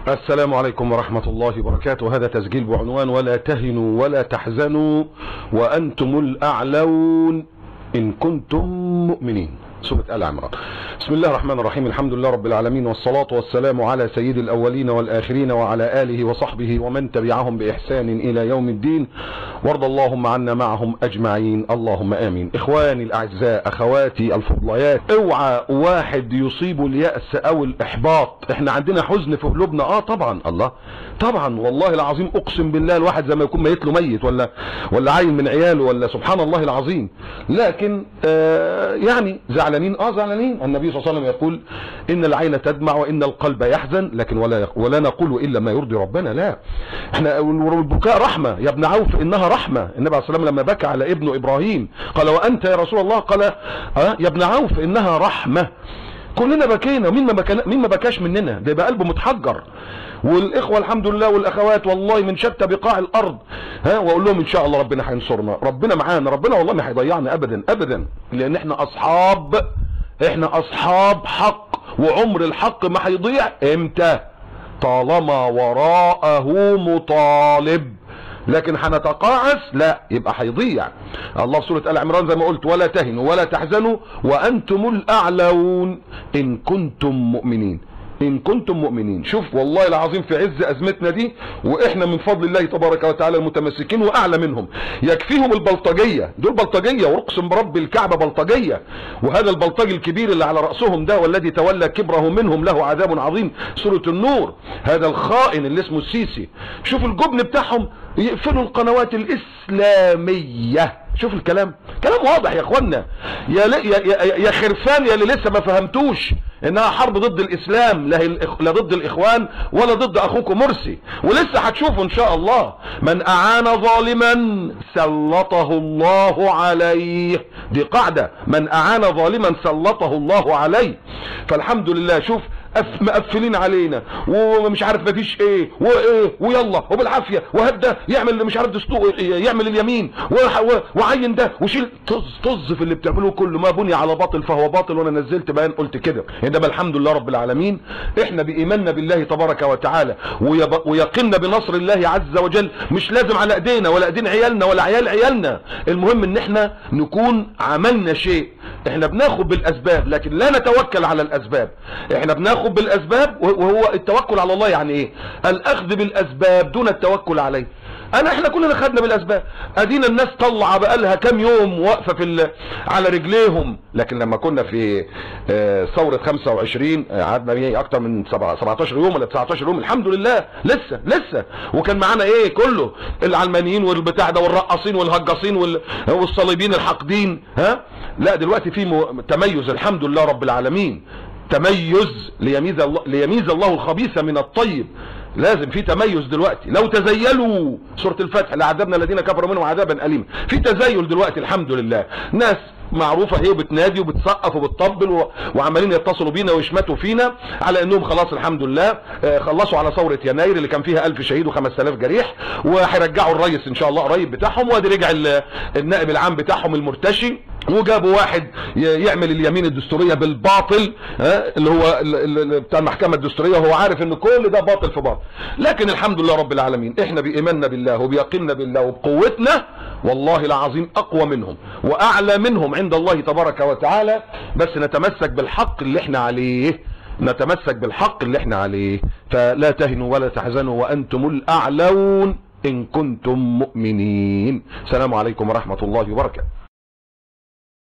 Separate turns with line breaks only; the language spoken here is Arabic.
السلام عليكم ورحمة الله وبركاته. هذا تسجيل بعنوان ولا تهنوا ولا تحزنوا وأنتم الأعلون إن كنتم مؤمنين، سورة آل عمران. بسم الله الرحمن الرحيم، الحمد لله رب العالمين، والصلاة والسلام على سيد الأولين والآخرين وعلى آله وصحبه ومن تبعهم بإحسان إلى يوم الدين، وارض اللهم عنا معهم أجمعين، اللهم آمين. إخواني الأعزاء، أخواتي الفضليات، اوعى واحد يصيب اليأس أو الإحباط. احنا عندنا حزن في قلوبنا، طبعا، الله طبعا، والله العظيم أقسم بالله الواحد زي ما يكون ميت له ميت ولا عين من عياله، ولا سبحان الله العظيم. لكن يعني زعلانين، زعلانين. النبي صلى الله عليه وسلم يقول ان العين تدمع وان القلب يحزن، لكن ولا نقول الا ما يرضي ربنا. لا، احنا البكاء رحمه يا ابن عوف، انها رحمه. النبي عليه الصلاه والسلام لما بكى على ابنه ابراهيم قال وانت يا رسول الله؟ قال يا ابن عوف انها رحمه. كلنا بكينا، مين ما بكاش مننا؟ ده يبقى قلبه متحجر. والاخوه الحمد لله والاخوات والله من شتى بقاع الارض، واقول لهم ان شاء الله ربنا هينصرنا، ربنا معانا، ربنا والله ما هيضيعنا ابدا ابدا، لان احنا اصحاب حق، وعمر الحق ما هيضيع. امتى؟ طالما وراءه مطالب. لكن هنتقاعس؟ لا، يبقى هيضيع. الله في سورة آل عمران زي ما قلت ولا تهنوا ولا تحزنوا وأنتم الأعلون إن كنتم مؤمنين. إن كنتم مؤمنين. شوف والله العظيم في عز أزمتنا دي، وإحنا من فضل الله تبارك وتعالى المتمسكين وأعلى منهم. يكفيهم البلطجية، دول بلطجية، وأقسم برب الكعبة بلطجية. وهذا البلطجي الكبير اللي على رأسهم ده والذي تولى كبره منهم له عذاب عظيم، سورة النور. هذا الخائن اللي اسمه السيسي، شوف الجبن بتاعهم، يقفلوا القنوات الإسلامية. شوف الكلام، كلام واضح يا اخوانا. يا خرفان يا اللي لسه ما فهمتوش انها حرب ضد الاسلام، لا ضد الاخوان ولا ضد اخوكم مرسي. ولسه هتشوفوا ان شاء الله. من اعان ظالما سلطه الله عليه، دي قاعدة، من اعان ظالما سلطه الله عليه. فالحمد لله. شوف مقفلين علينا ومش عارف مفيش ايه وايه ويلا وبالعافيه، وهبدا يعمل مش عارف دستور، يعمل اليمين وعين ده وشيل. طز في اللي بتعملوه كله، ما بني على باطل فهو باطل. وانا نزلت بيان قلت كده. انما الحمد لله رب العالمين، احنا بايماننا بالله تبارك وتعالى ويقيننا بنصر الله عز وجل، مش لازم على ايدينا ولا ايدين عيالنا ولا عيال عيالنا. المهم ان احنا نكون عملنا شيء. احنا بناخد بالاسباب لكن لا نتوكل على الاسباب. احنا بناخد بالاسباب، وهو التوكل على الله يعني ايه؟ الاخذ بالاسباب دون التوكل عليه. احنا كلنا خدنا بالاسباب. ادينا الناس طلع بقالها كام يوم واقفه على رجليهم. لكن لما كنا في ثوره 25 قعدنا اكتر من 17 يوم ولا 19 يوم، الحمد لله لسه. وكان معانا ايه كله؟ العلمانيين والبتاع ده والرقاصين والهجاصين والصليبين الحاقدين. لا، دلوقتي في تميز الحمد لله رب العالمين. تميز ليميز الله الخبيث من الطيب. لازم في تميز دلوقتي. لو تزيلوا، سورة الفتح، لعذبنا الذين كفروا منهم عذابا أليما. في تزيل دلوقتي الحمد لله. ناس معروفة هي بتنادي وبتسقف وبتطبل وعمالين يتصلوا بينا ويشمتوا فينا على انهم خلاص الحمد لله خلصوا على ثورة يناير اللي كان فيها 1000 شهيد و5000 جريح، وهيرجعوا الرئيس ان شاء الله قريب بتاعهم. وادي رجع النائب العام بتاعهم المرتشي، وجابوا واحد يعمل اليمين الدستورية بالباطل، اللي هو بتاع المحكمة الدستورية، وهو عارف ان كل ده باطل في باطل. لكن الحمد لله رب العالمين، احنا بإيماننا بالله وبيقيننا بالله وبقوتنا والله العظيم اقوى منهم واعلى منهم عند الله تبارك وتعالى. بس نتمسك بالحق اللي احنا عليه، فلا تهنوا ولا تحزنوا وانتم الاعلون ان كنتم مؤمنين. السلام عليكم ورحمة الله وبركاته.